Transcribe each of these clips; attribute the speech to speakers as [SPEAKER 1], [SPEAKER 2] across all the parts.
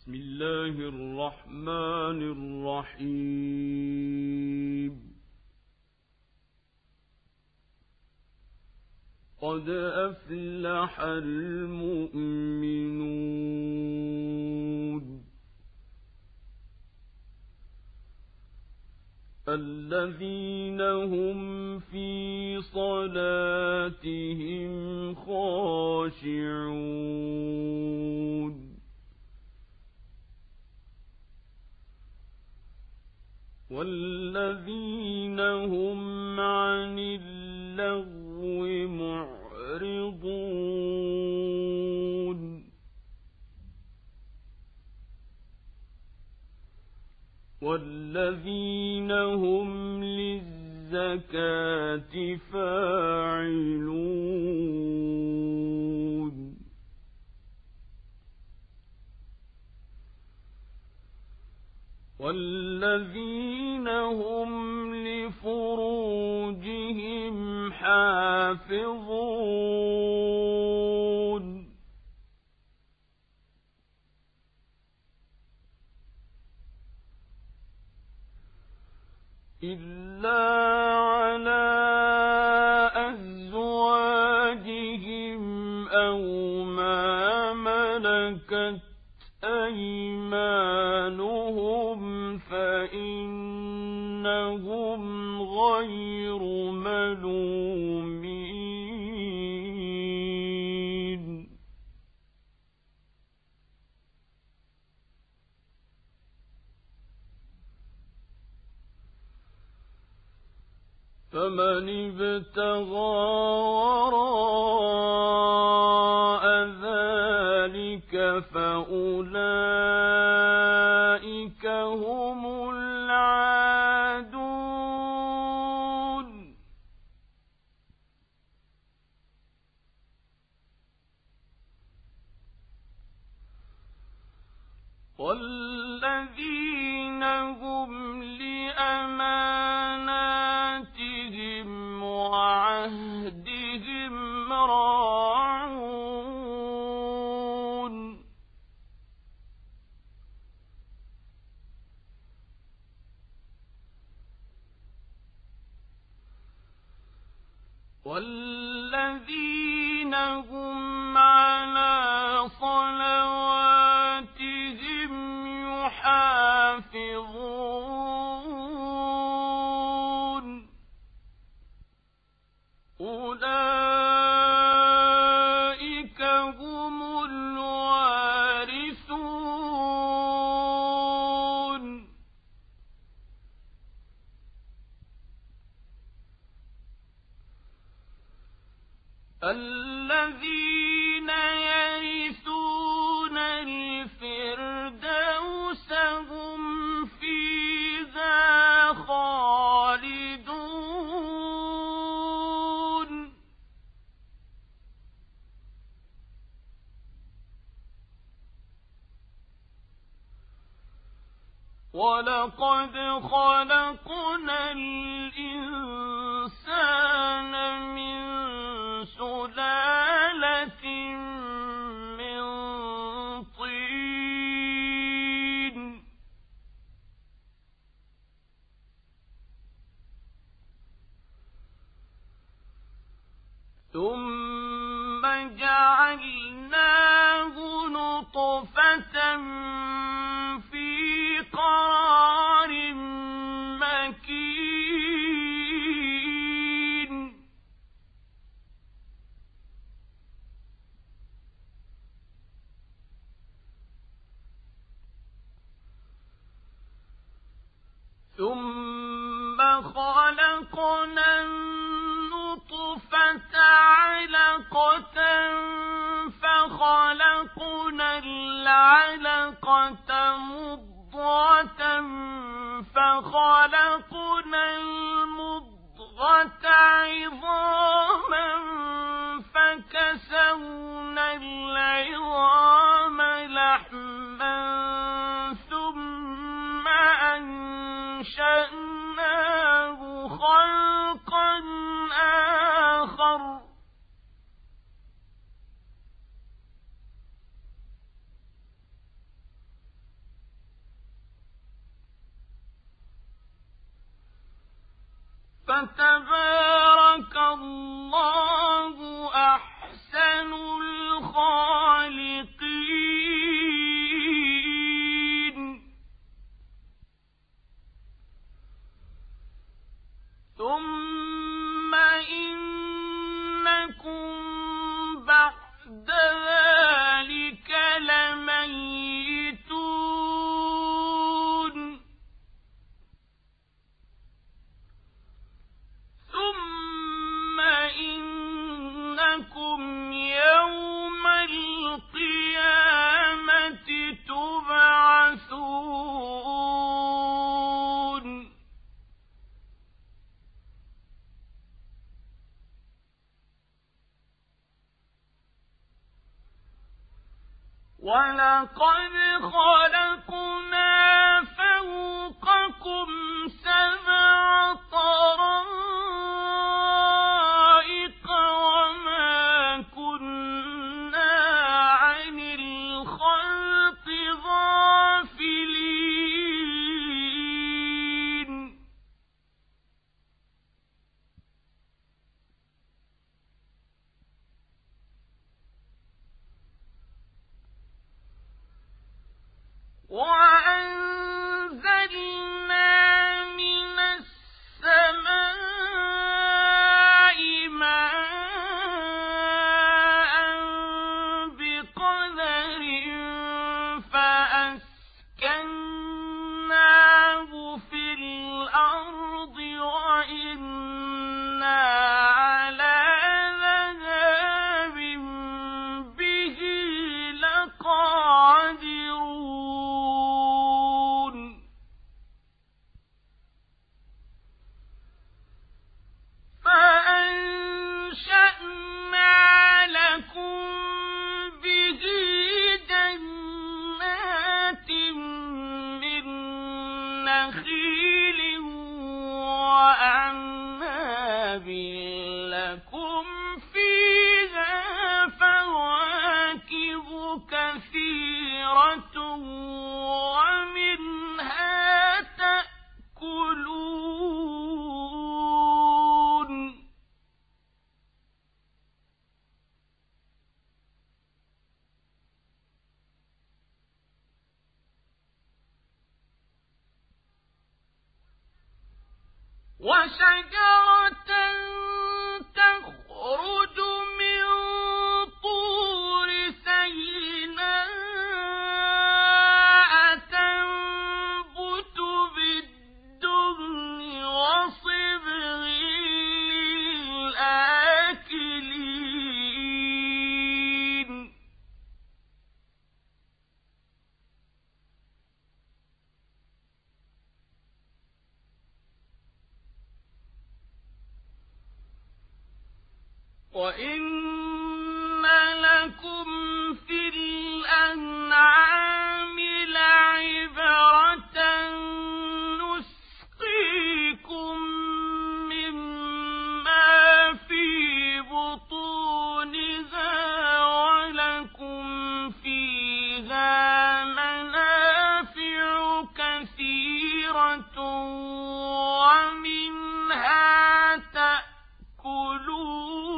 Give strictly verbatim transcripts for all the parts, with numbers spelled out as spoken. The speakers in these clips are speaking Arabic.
[SPEAKER 1] بسم الله الرحمن الرحيم. قد أفلح المؤمنون الذين هم في صلاتهم خاشعون والذين هم عن اللغو معرضون والذين هم للزكاة فاعلون والذين هم لفروجهم حافظون إلا على أزواجهم أو ما ملكت أيمانهم فإنهم غير ملومين فمن ابتغى وراء ذلك فأولئك هم العادون والذين هم لأماناتهم وعهدهم راعون والذين هم على صلواتهم يحافظون أولئك هم الوارثون الذين يرثون الفردوس هم فيها خالدون ولقد خلقنا الإنسان من سلالة من طين ثم جعلناه نطفة في قرار مكين ثم خلقنا النطفة علقة فخلقنا العلقة مضغة فخلقنا المضغة عظاما فكسونا العظام لحما ثم أنشأناه خلقا آخر فتبارك الله أحسن الخالقين. ثم إنكم بعد ذلك لميتون. ثم إنكم يوم القيامة تبعثون. ولقد خلقنا فوقكم سبع طرائق وما كنا عن الخلق غافلين. وأنزلنا من السماء ماء بقدر فأسكناه في الأرض وإنا على ذهاب به لقادرون. فأنشأنا لكم به جنات من نخيل وأعناب لكم فيها فواكه كثيرة ومنها تأكلون. وشجرة تخرج من طور سيناء تنبت بالدهن وصبغ للآكلين. وإن لكم في الأنعام لعبرة نسقيكم مما في بطونها ولكم فيها منافع كثيرة ومنها تأكلون.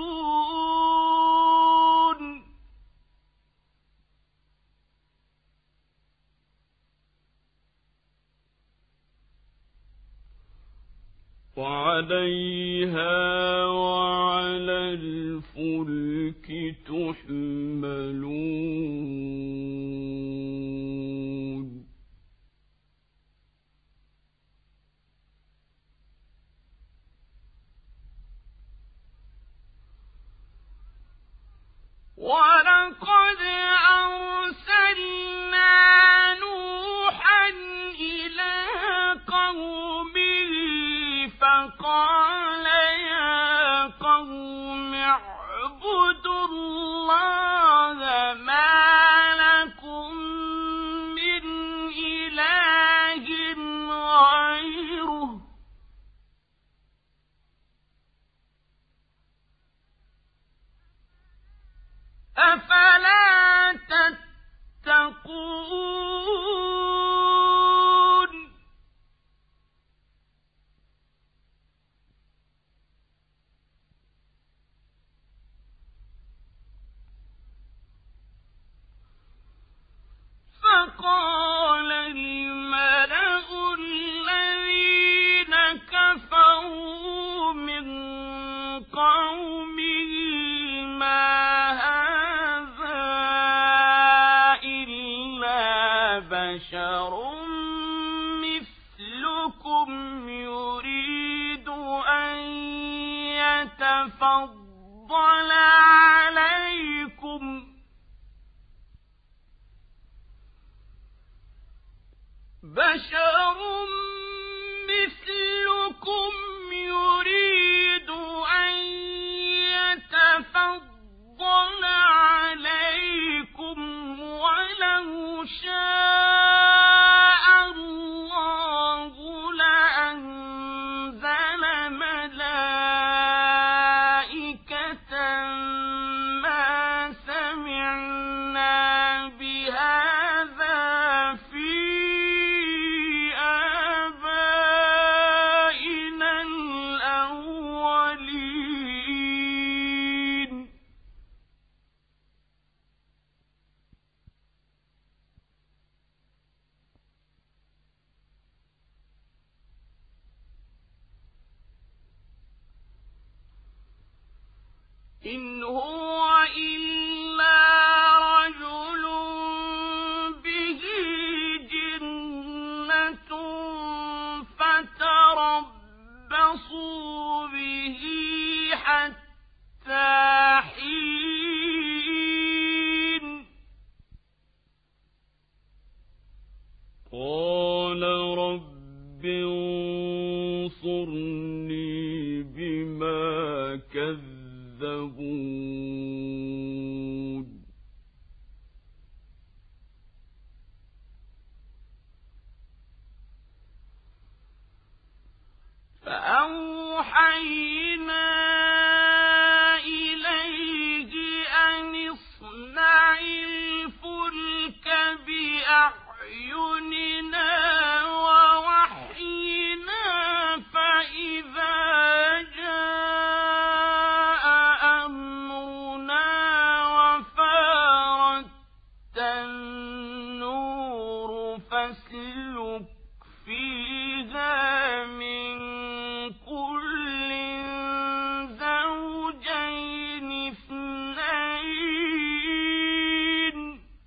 [SPEAKER 1] وعليها وعلى الفلك تحملون. ولقد أرسلنا نوحا إلى قومه فقال يا قوم اعبدوا الله ما لكم من إله غيره أفلا تتقون. بشر مثلكم يريد أن يتفضل عليكم بشر مثلكم يريد أن يتفضل عليكم ولو شاء الله لأنزل ملائكة ما سمعنا بهذا في آبائنا الأولين إن هو إلا رجل به جنة فتربصوا به حتى حين قال رب انصرني بما كذبون فأوحينا إليه أن اصنع الفلك بأعيننا ووحينا فإذا جاء أمرنا وفارت النور فاسلك فيها من كل زوجين اثنين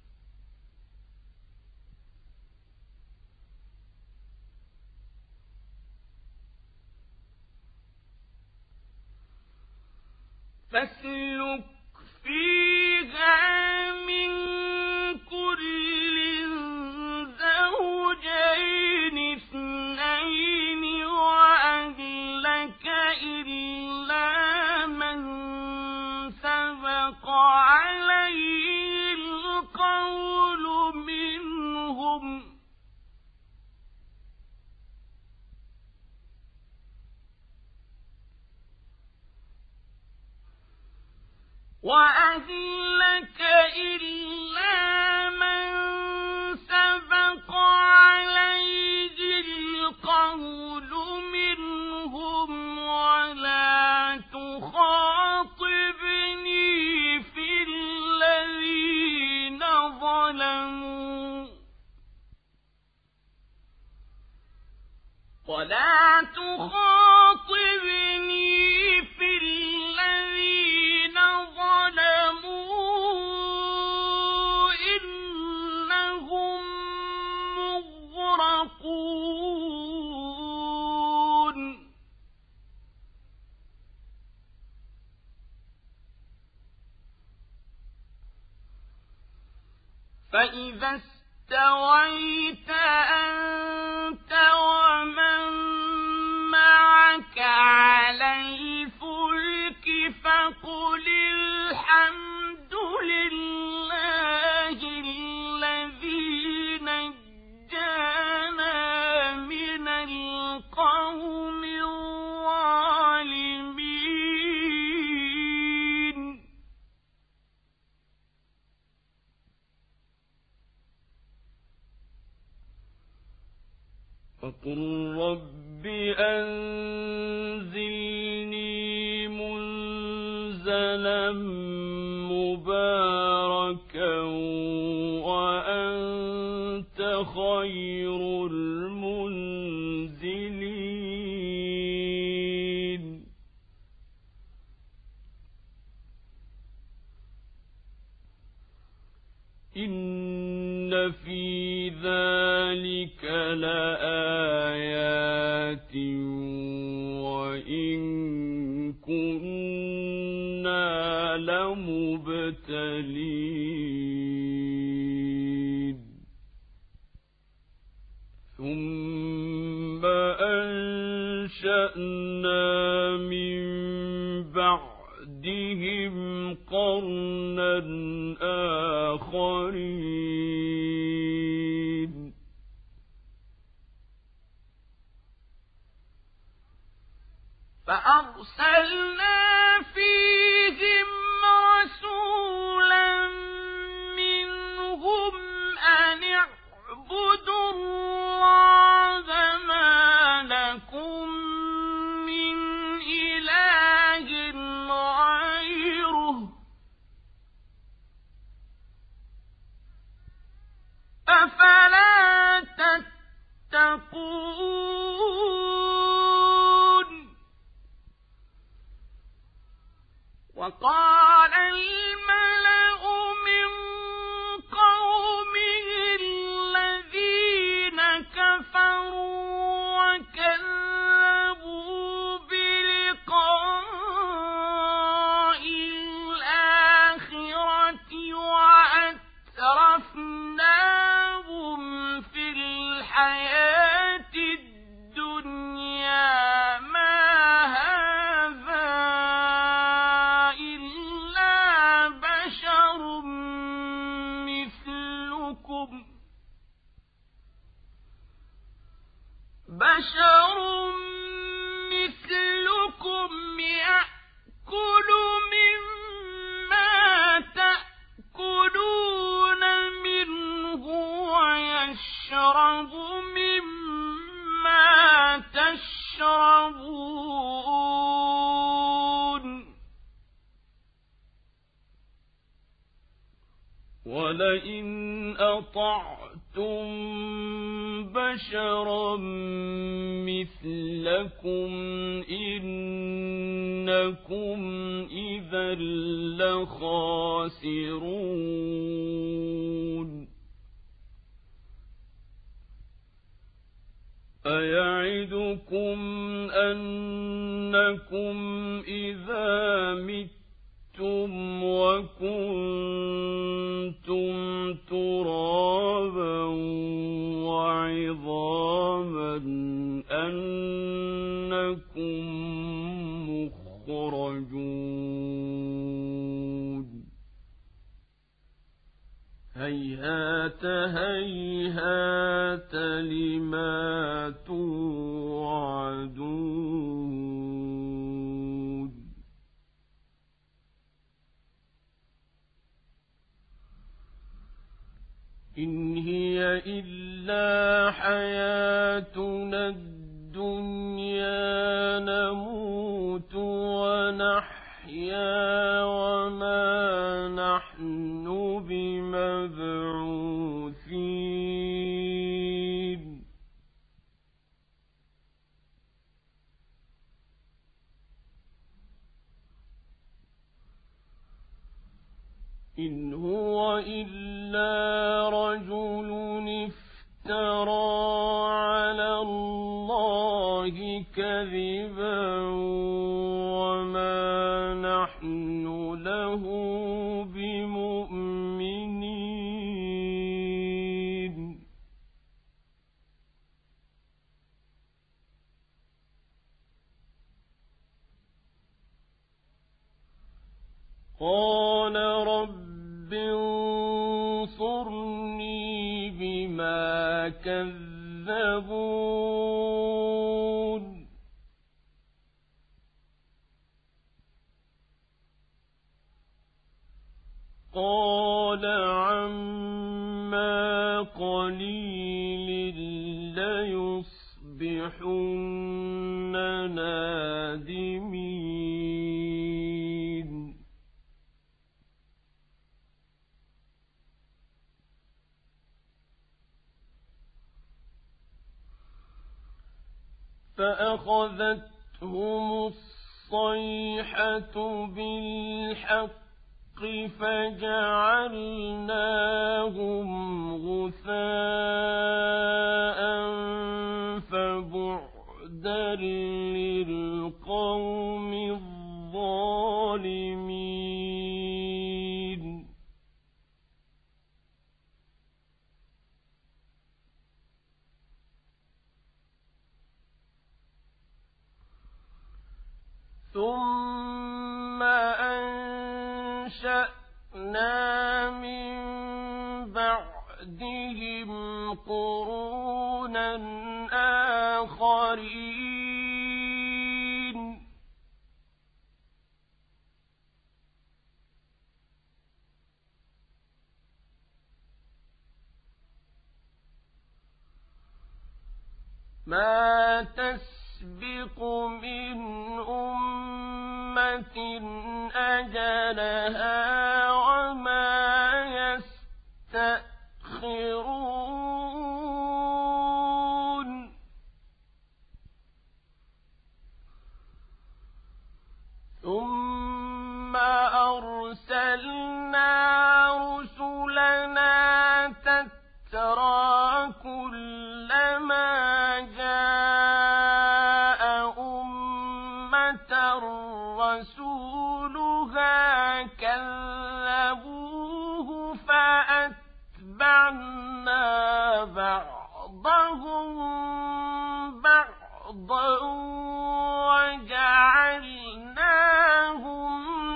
[SPEAKER 1] فاسلك فيها من كل زوجين اثنين وأهلك إلا من سبق عليه القول منهم وأهلك إلا من سبق عليه القول منهم ولا تخاطبني في الذين ظلموا ولا تخاطبني في الذين ظلموا إنهم مغرقون فإذا استويت أنت ومن معك على الفلك فقل الحمد لله الذي نجانا من القوم الظالمين فقل رب أنزلني منزلا مباركا وأنت خير المنزلين إن إن في ذلك لآيات وإن كنا لمبتلين ثم أنشأنا من بعدهم قرنا آخرين
[SPEAKER 2] فأرسلنا فيهم رسولا منهم أن اعبدوا الله ما لكم من إله غيره أفلا تتقون وقال الملأ من قومه الذين كفروا وكذبوا بلقاء الآخرة وأترفناهم في الحياة الدنيا ما هذا إلا بشر مثلكم بشر مثلكم يأكل مما تأكلون منه ويشرب مما تشربون
[SPEAKER 1] ولئن أطعتم بشرا مثلكم إنكم إذا لخاسرون أيعدكم أنكم إذا متم وكنتم ترابا وعظاما أنكم مخرجون هيهات هيهات لما توعدون إن هي إلا حياتنا الدنيا نموت ونحيا وما نحن بمبعوثين إن هو إلا رجل افترى على الله كذبا وما نحن له بمؤمنين قال رب انصرني بما كذبون قال عما قليل ليصبحن نادمين فأخذتهم الصيحة بالحق فجعلناهم غثاء فبعدا للقوم الظالمين ثم أنشأنا من بعدهم قرونا آخرين ما تسبق من أمة أجلها وما يستأخرون ثم أرسلنا رسلنا تترى كلما جاء أمة رسولها كذبوه فأتبعنا بعضهم بعضا وجعلناهم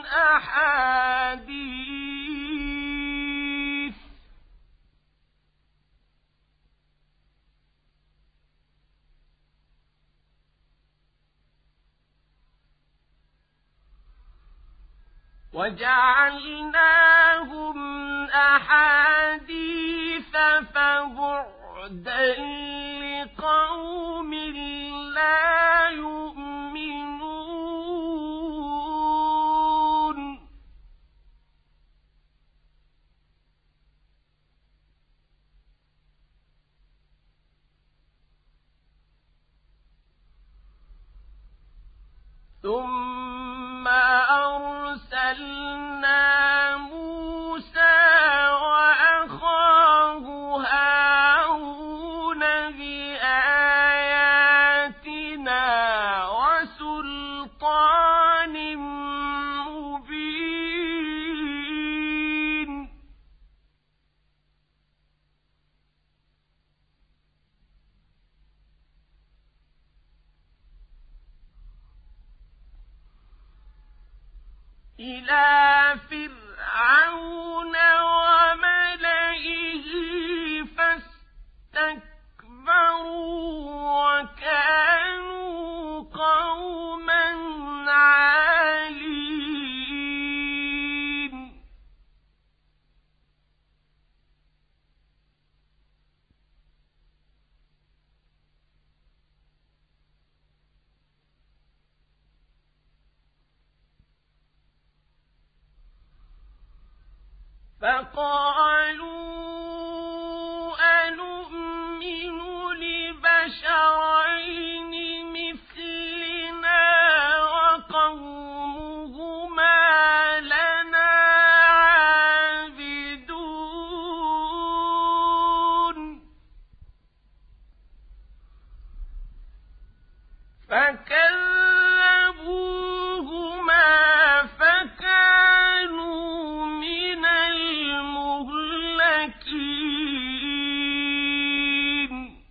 [SPEAKER 1] أحاديث وجعلناهم أحاديث فبعدا لقوم لا يؤمنون ثم أرسلنا موسى وأخاه هارون بآياتنا وسلطان مبين إلى فرعون وملئه فاستكبروا وكانوا قوما عالين فقالوا أنؤمن لبشرين مثلنا وقومهما لنا عابدون فكذبوهما فكانوا من المهلكين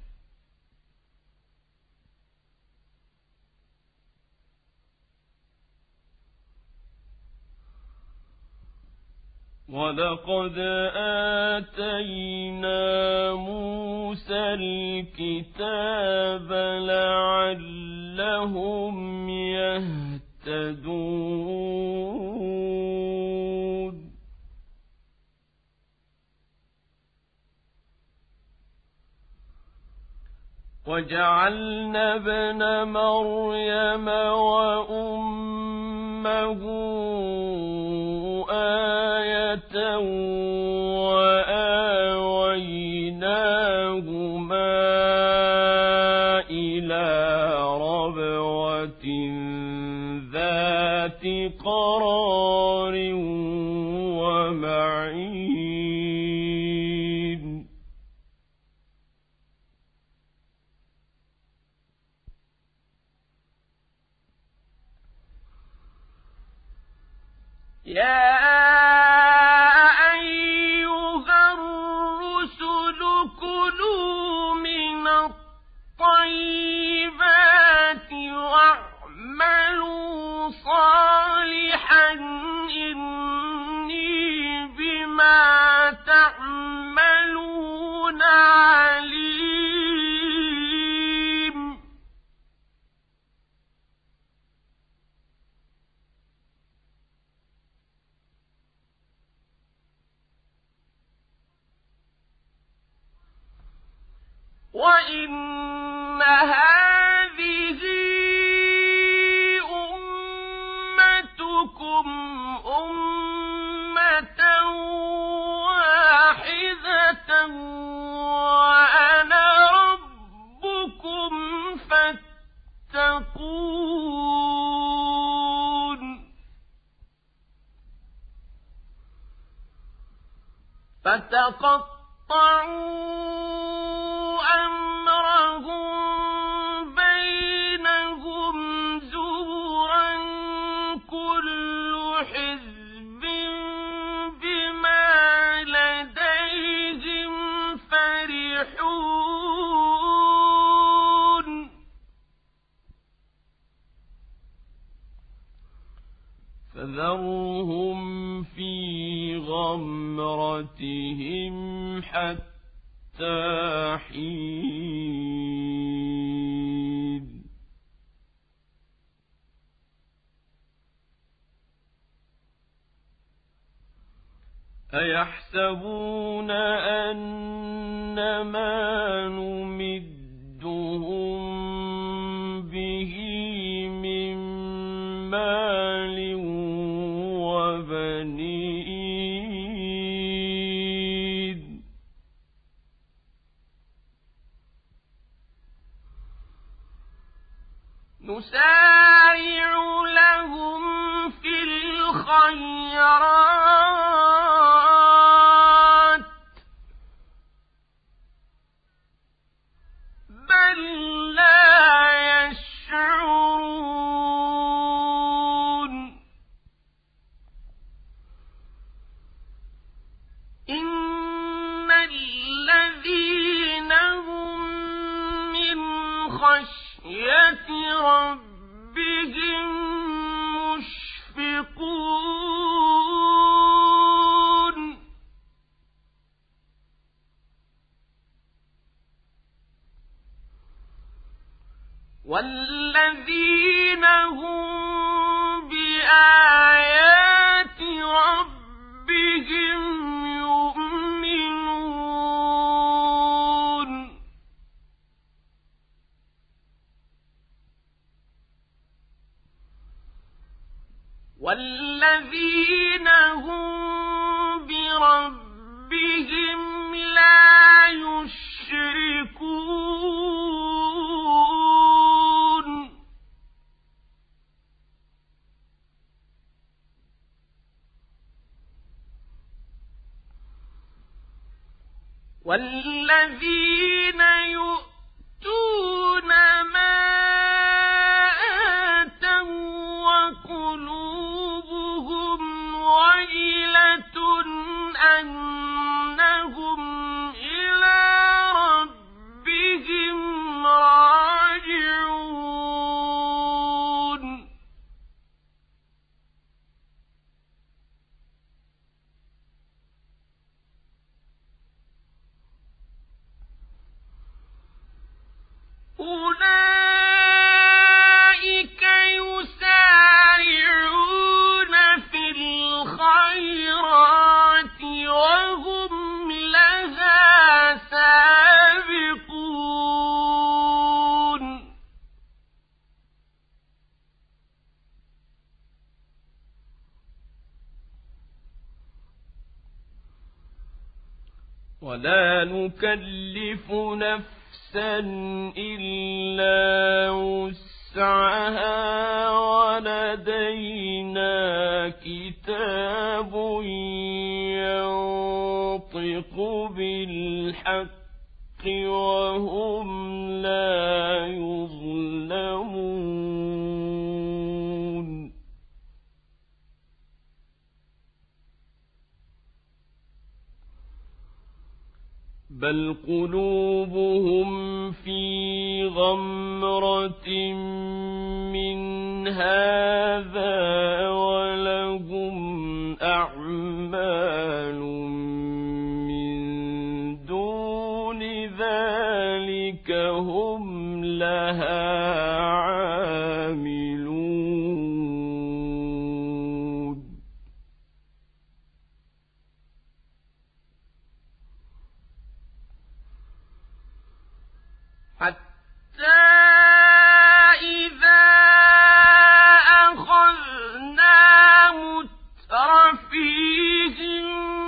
[SPEAKER 1] ولقد آتينا موسى الكتاب لعلهم يهتدون وجعلنا ابن مريم وأمه آية وآويناهما إلى ربوة ذات قرار
[SPEAKER 2] يا أيها الرسل كلوا من الطيبات واعملوا صالحا إني بما تعملون عليم. وإن هذه أمتكم أمة واحدة وأنا ربكم فاتقون. فتقطعوا أمرهم بينهم زبرا كل حزب بما لديهم فرحون. فذرهم في غمرتهم حتى حين. أيحسبون أن ما نمدهم به من مال وبنين نسارع لهم في الخيرات بل لا يشعرون. إن الذين هم من خشية ربهم مشفقون. والذين هم بآيات ربهم يؤمنون. والذين هم بربهم لا يشركون. والذين يؤتون ما آتوا وقلوبهم وجلة أنهم إلى ربهم راجعون. أولئك يسارعون في الخيرات وهم لها سابقون. ولا نكلف نفسا إلا وسعها ولدينا كتاب ينطق بالحق وهم لا يظلمون. بل قلوبهم في غمرة من هذا ولهم أعمال من دون ذلك هم لها
[SPEAKER 1] حتى إذا أخذنا مترفيهم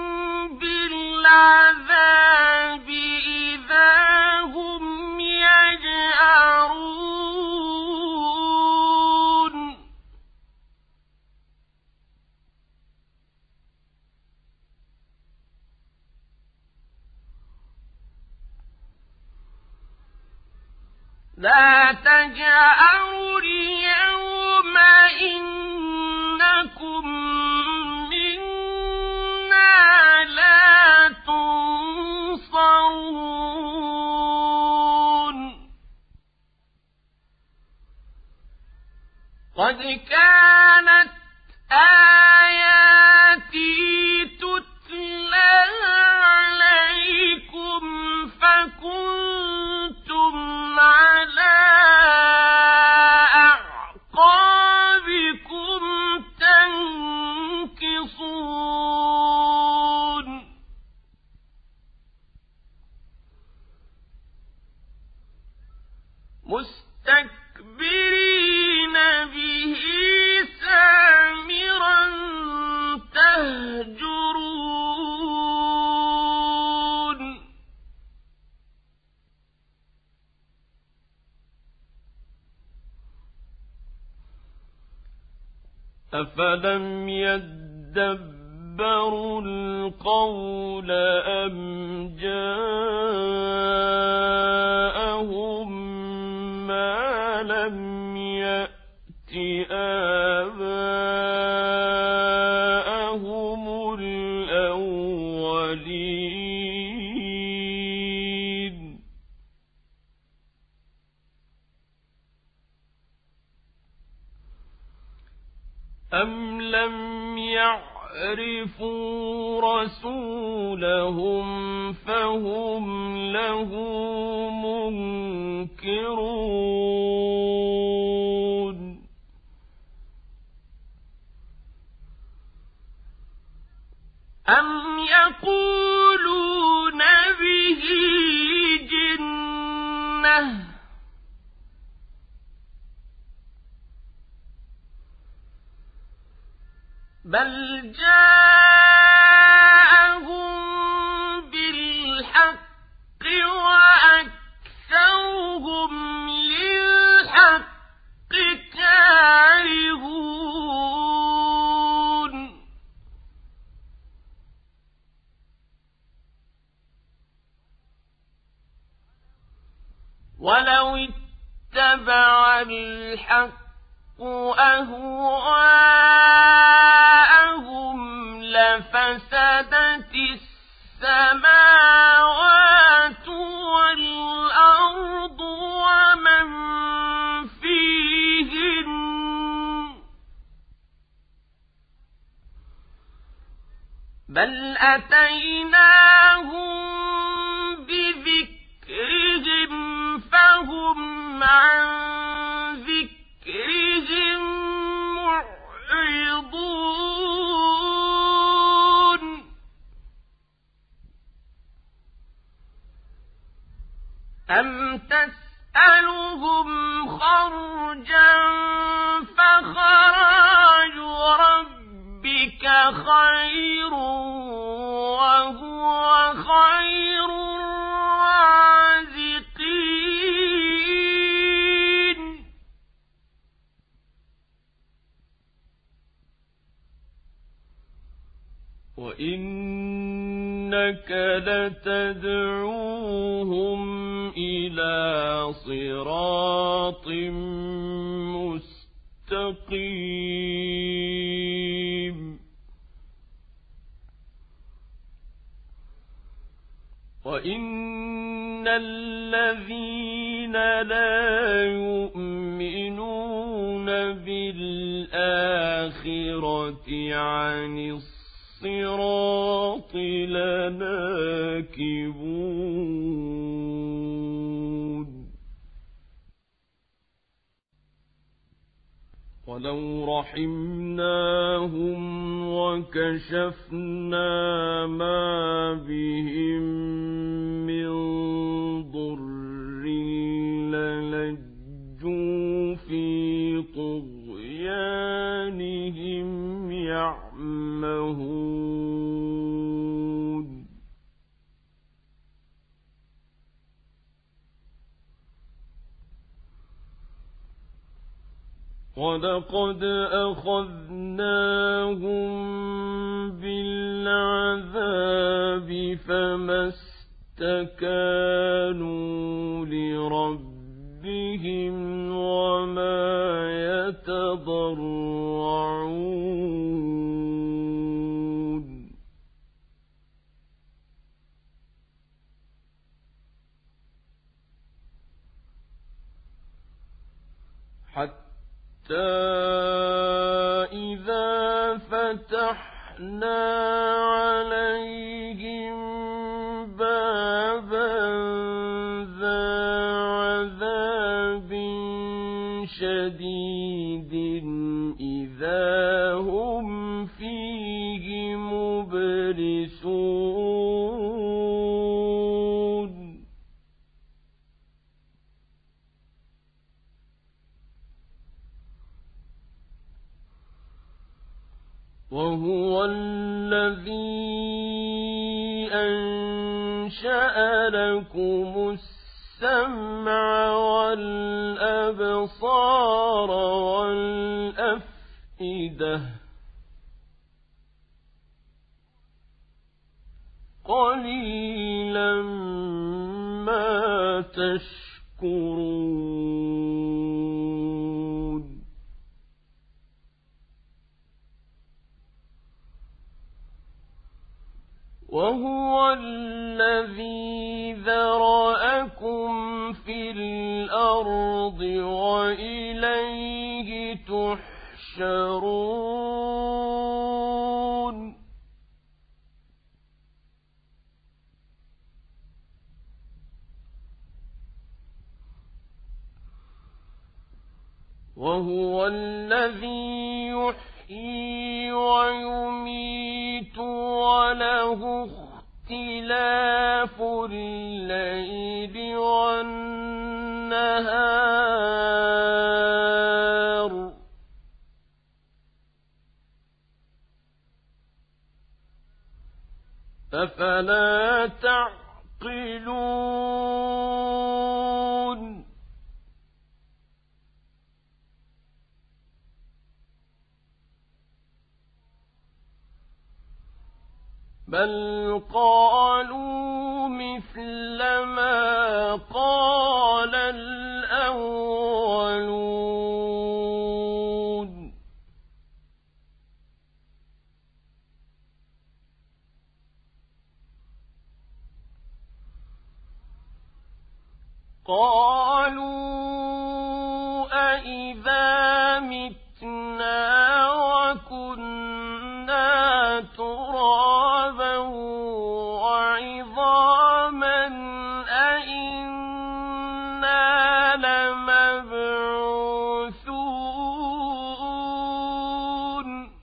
[SPEAKER 1] بالعذاب إذا هم يجأرون لا تجأروا اليوم إنكم منا لا تنصرون قد كانت آياتي تتلى عليكم فكنتم على أعقابكم تنكصون مستكبرين به سامرا تهجرون أفلم يدبروا القول أم جاءهم ما لم يأت آباءهم الأولين أم لم يعرفوا رسولهم فهم له منكرون أم يقولون به جنة بل جاءهم بالحق وأكثرهم للحق كارهون ولو اتبع الحق أهواءهم لفسدت السماوات والأرض ومن فيهن بل أتيناهم بذكرهم فهم عن ذكرهم معرضون أم تسألهم خرجا فخراج ربك خير وهو خير الرازقين وإنك لتدعوهم إلى صراط مستقيم وإن
[SPEAKER 2] إن الذين لا يؤمنون بالآخرة عن الصراط لناكبون ولو رحمناهم وكشفنا ما بهم من ضر للجوا في طغيانهم يعمهون ولقد أخذناهم بالعذاب فما استكانوا لربهم وما يتضرعون حتى إذا فتحنا عليهم بابا ذا عذاب شديد إذا هم فيه مبلسون وهو الذي أنشأ لكم السمع والأبصار والأفئدة قليلا ما تشكرون وهو الذي ذرأكم في الأرض وإليه تحشرون وهو الذي يحيي ويميت وله اختلاف الليل والنهار أفلا تعقلون بل قالوا مثل ما قال الأولون قالوا أإذا متنا وكنا ترابا وعظاما أإنا لمبعوثون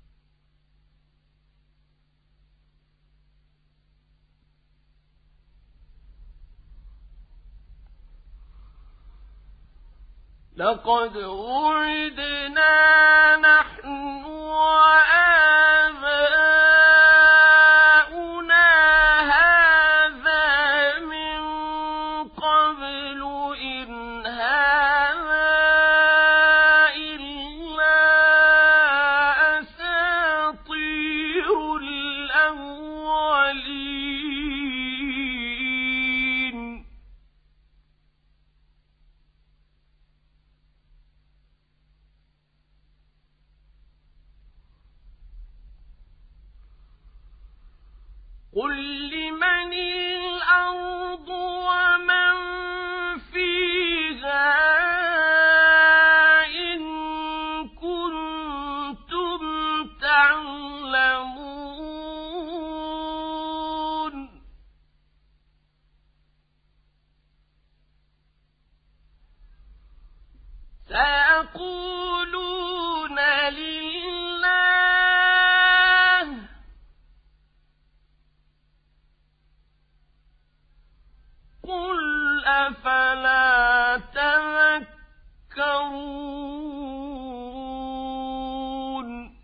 [SPEAKER 2] لقد وعدنا نحن وآباؤنا هذا من قبل إن هذا إلا أساطير الأولين قل لمن الأرض ومن سيقولون لله قل أفلا تذكرون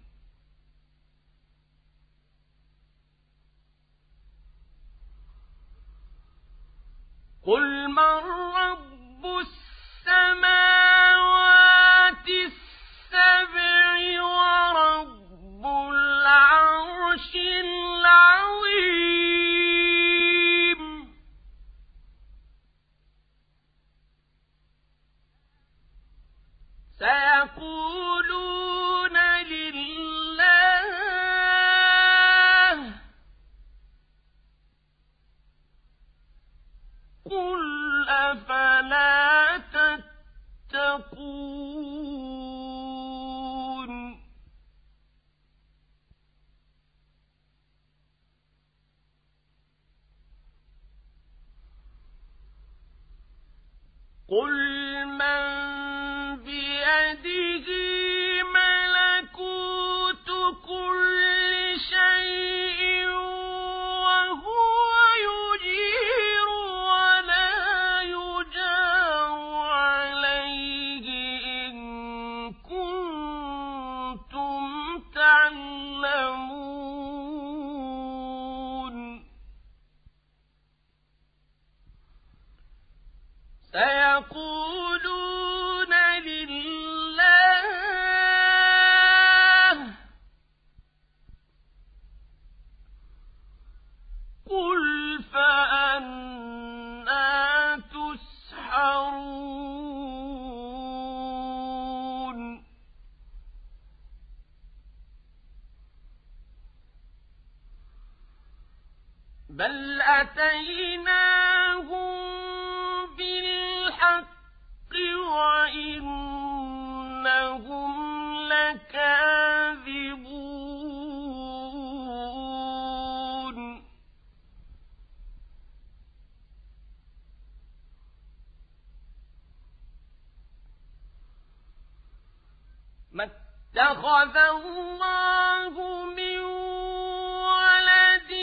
[SPEAKER 2] قل من رب السماوات السبع ورب العرش العظيم سيقولون لله قل أفلا تتقون قل من بيده ملكوت كل شيء وهو يجير ولا يجار عليه إن كنتم تعلمون سيقولون لله قل فأنى تسحرون بل أتيناهم بالحق وإنهم لكاذبون ما اتخذ الله من ولد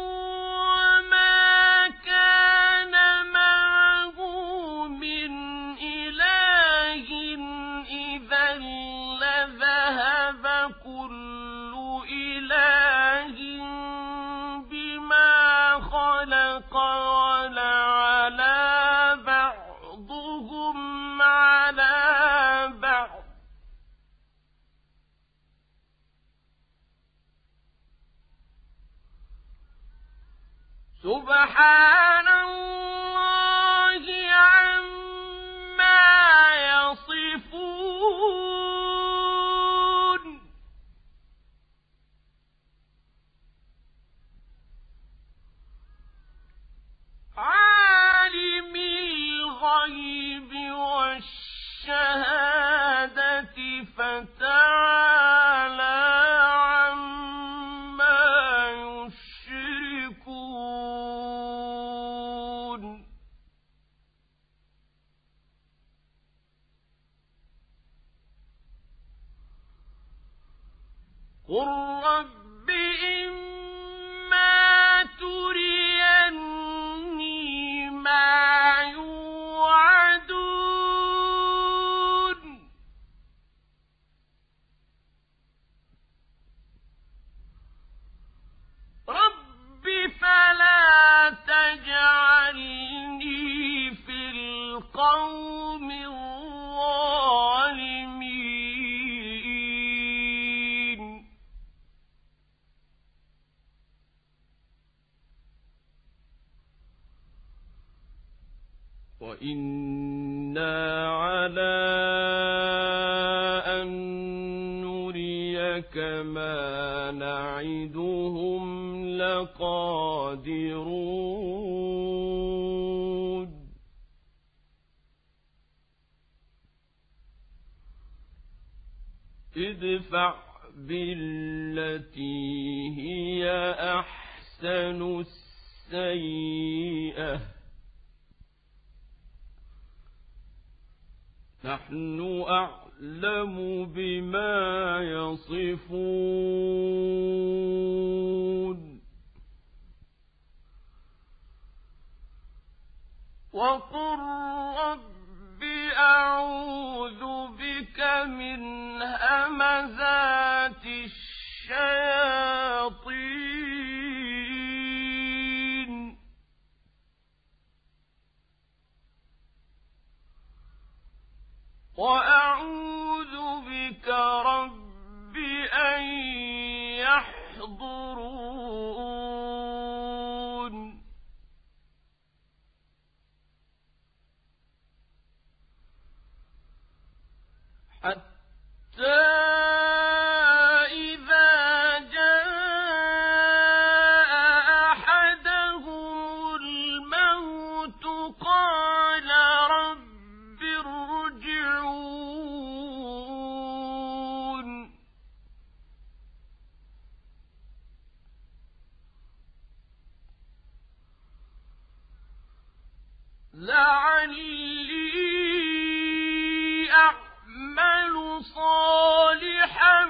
[SPEAKER 2] وما كان معه من إله إذا لذهب كل إله بما خلق ولعلى بعضهم على بعض سبحان الله عما يصفون عالم الغيب والشهادة فتعالى عما يشركون قل رب إما تريني ما يوعدون رب فلا تجعلني في القوم الظالمين وإنا على أن نريك ما نعدهم لقادرون ادفع بالتي هي أحسن السيئة نحن أعلم بما يصفون وقل رب أعوذ بك من همزات الشياطين وأعوذ بك رب أن يحضرون حتى إذا جاء أحدهم الموت قال رب ارجعون لعلي أعمل صالحا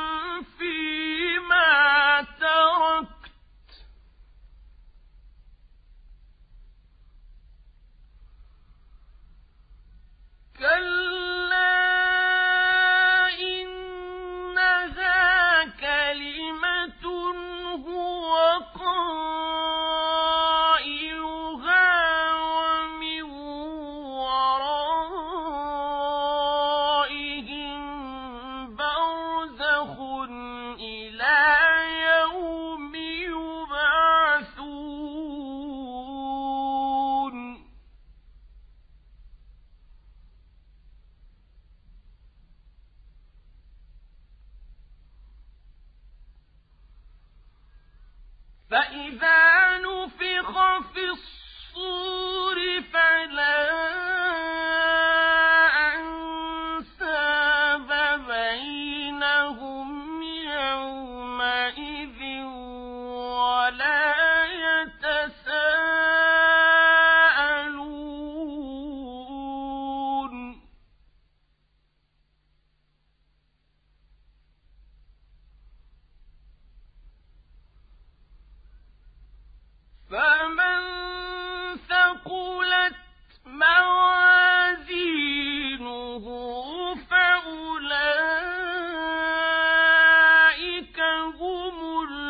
[SPEAKER 2] فيما تركت كلا إنها كلمة هو قائلها ومن ورائهم برزخ إلى يوم يبعثون فإذا نفخ في الصور فلا أنساب بينهم يومئذ ولا يتساءلون فمن ثقلت موازينه فأولئك هم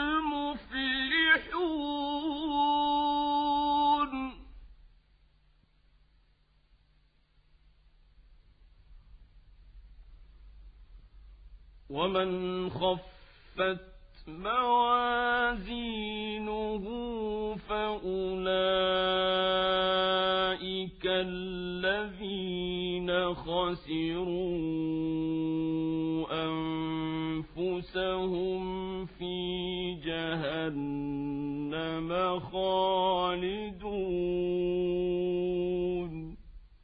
[SPEAKER 2] المفلحون ومن خفت موازينه فأولئك الذين خسروا أنفسهم في جهنم خالدون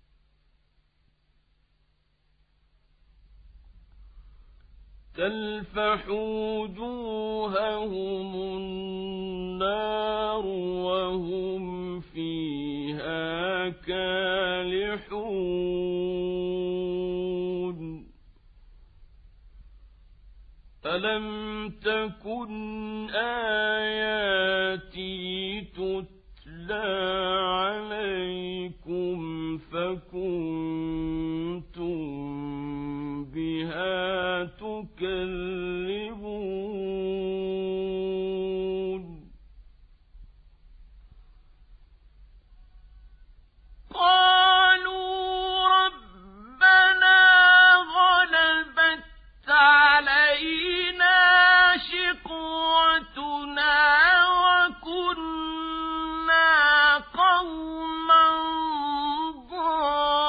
[SPEAKER 2] تلفح وجوههم النار وهم فيها كالحون ألم تكن آياتي تتلى عليكم فكنتم بها تكذبون قالوا ربنا غلبت علينا شقوتنا وكنا قوما ضالين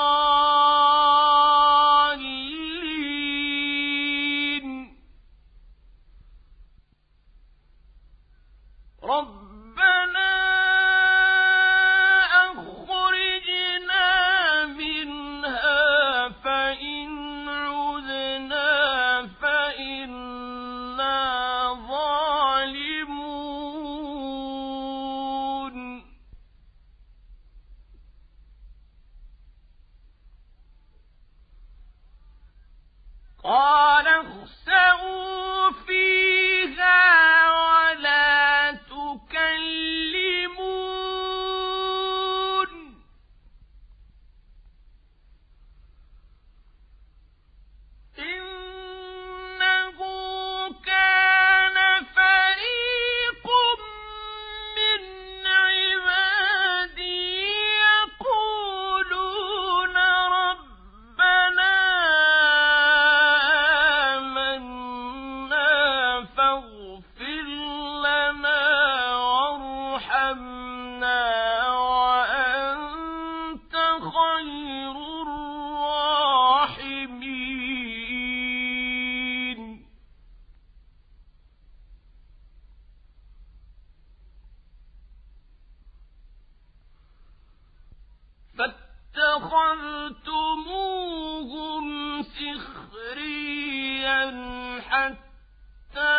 [SPEAKER 2] خير الراحمين فاتخذتموهم سخريا حتى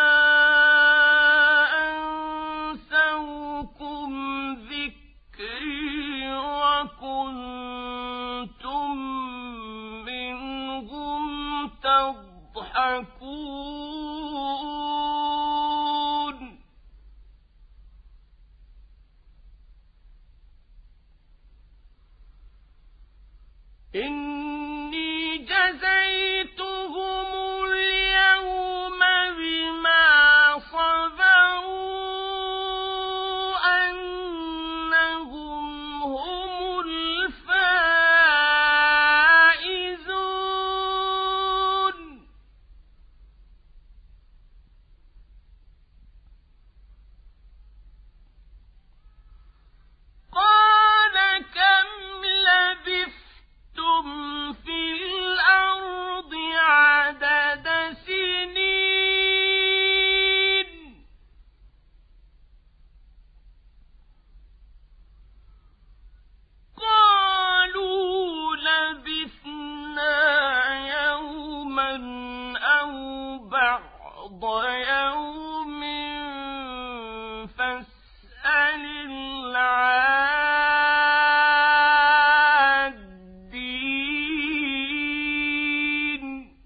[SPEAKER 2] أنسوكم ذكري وكنتم منهم تضحكون إني جزيتهم اليوم بما صبروا أنهم هم الفائزون قال كم لبثتم في الأرض عدد سنين قالوا لبثنا يوما أو بعض يوم فاسأل العادين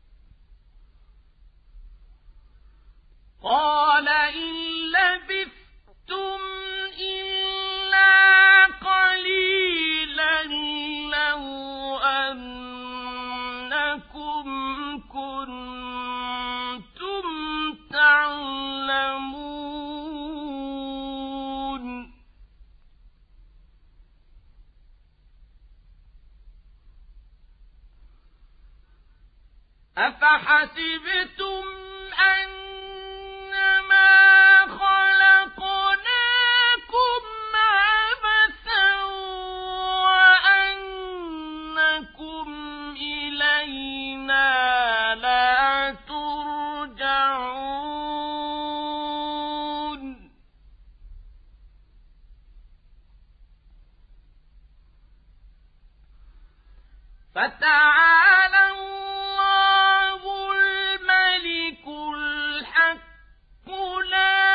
[SPEAKER 2] قال إن لبثتم إلا قليلا لو أنكم كنتم تعلمون أفحسبتم أنما خلقناكم عبثا وأنكم إلينا لا ترجعون فتعالى الله الملك الحق لا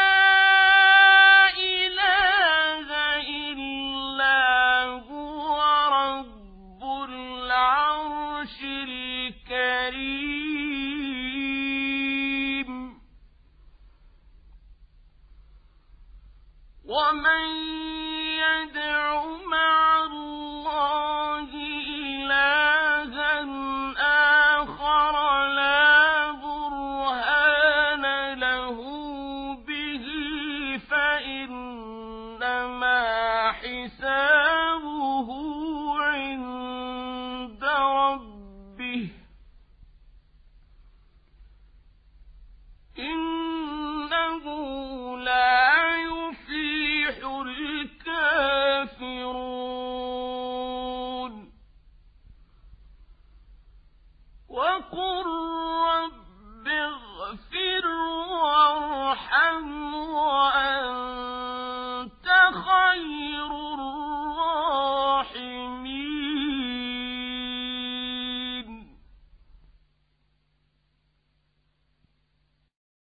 [SPEAKER 2] إله إلا هو رب العرش الكريم ومن يدع مع الله إلها آخر لا برهان له به فإنما حسابه عند ربه إنه لا يفلح الكافرون وقل رب اغفر وارحم